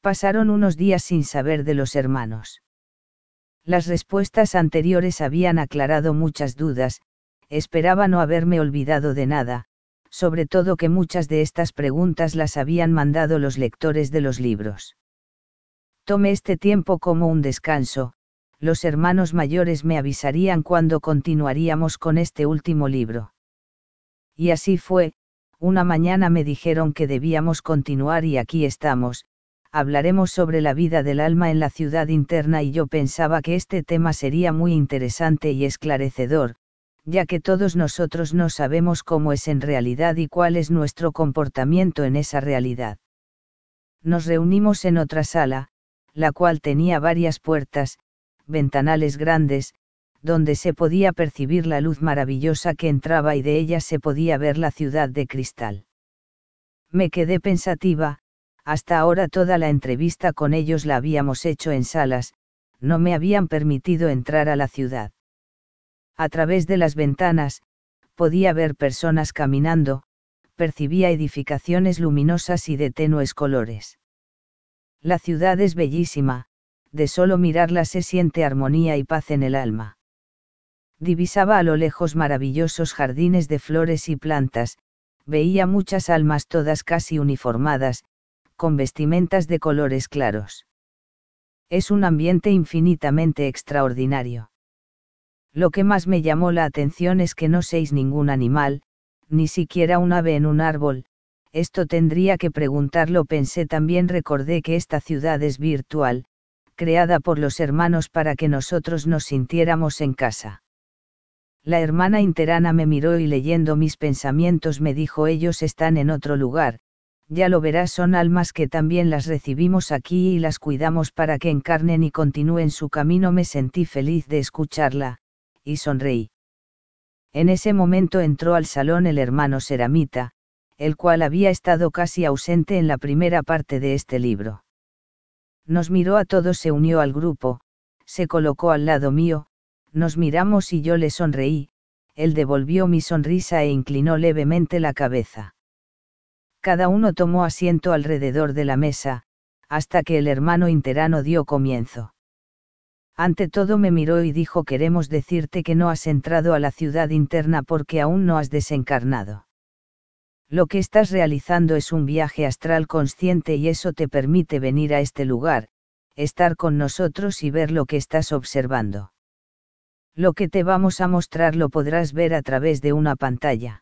Pasaron unos días sin saber de los hermanos. Las respuestas anteriores habían aclarado muchas dudas, esperaba no haberme olvidado de nada, sobre todo que muchas de estas preguntas las habían mandado los lectores de los libros. Tomé este tiempo como un descanso, los hermanos mayores me avisarían cuando continuaríamos con este último libro. Y así fue, una mañana me dijeron que debíamos continuar y aquí estamos. Hablaremos sobre la vida del alma en la ciudad interna y yo pensaba que este tema sería muy interesante y esclarecedor, ya que todos nosotros no sabemos cómo es en realidad y cuál es nuestro comportamiento en esa realidad. Nos reunimos en otra sala, la cual tenía varias puertas, ventanales grandes, donde se podía percibir la luz maravillosa que entraba y de ellas se podía ver la ciudad de cristal. Me quedé pensativa. Hasta ahora toda la entrevista con ellos la habíamos hecho en salas, no me habían permitido entrar a la ciudad. A través de las ventanas, podía ver personas caminando, percibía edificaciones luminosas y de tenues colores. La ciudad es bellísima, de solo mirarla se siente armonía y paz en el alma. Divisaba a lo lejos maravillosos jardines de flores y plantas, veía muchas almas todas casi uniformadas, con vestimentas de colores claros. Es un ambiente infinitamente extraordinario. Lo que más me llamó la atención es que no sois ningún animal, ni siquiera un ave en un árbol. Esto tendría que preguntarlo, pensé. También recordé que esta ciudad es virtual, creada por los hermanos para que nosotros nos sintiéramos en casa. La hermana interana me miró y leyendo mis pensamientos me dijo: ellos están en otro lugar. Ya lo verás, son almas que también las recibimos aquí y las cuidamos para que encarnen y continúen su camino. Me sentí feliz de escucharla, y sonreí. En ese momento entró al salón el hermano Seramita, el cual había estado casi ausente en la primera parte de este libro. Nos miró a todos, se unió al grupo, se colocó al lado mío, nos miramos y yo le sonreí, él devolvió mi sonrisa e inclinó levemente la cabeza. Cada uno tomó asiento alrededor de la mesa, hasta que el hermano interano dio comienzo. Ante todo me miró y dijo: queremos decirte que no has entrado a la ciudad interna porque aún no has desencarnado. Lo que estás realizando es un viaje astral consciente y eso te permite venir a este lugar, estar con nosotros y ver lo que estás observando. Lo que te vamos a mostrar lo podrás ver a través de una pantalla.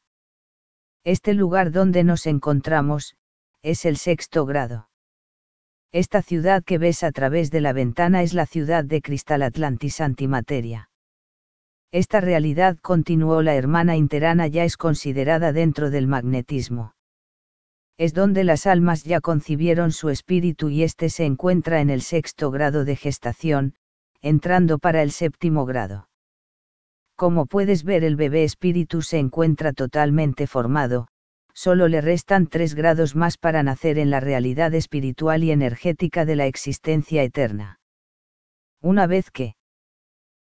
Este lugar donde nos encontramos, es el sexto grado. Esta ciudad que ves a través de la ventana es la ciudad de cristal Atlantis antimateria. Esta realidad, continuó la hermana interana, ya es considerada dentro del magnetismo. Es donde las almas ya concibieron su espíritu y este se encuentra en el sexto grado de gestación, entrando para el séptimo grado. Como puedes ver, el bebé espíritu se encuentra totalmente formado, solo le restan 3 grados más para nacer en la realidad espiritual y energética de la existencia eterna. Una vez que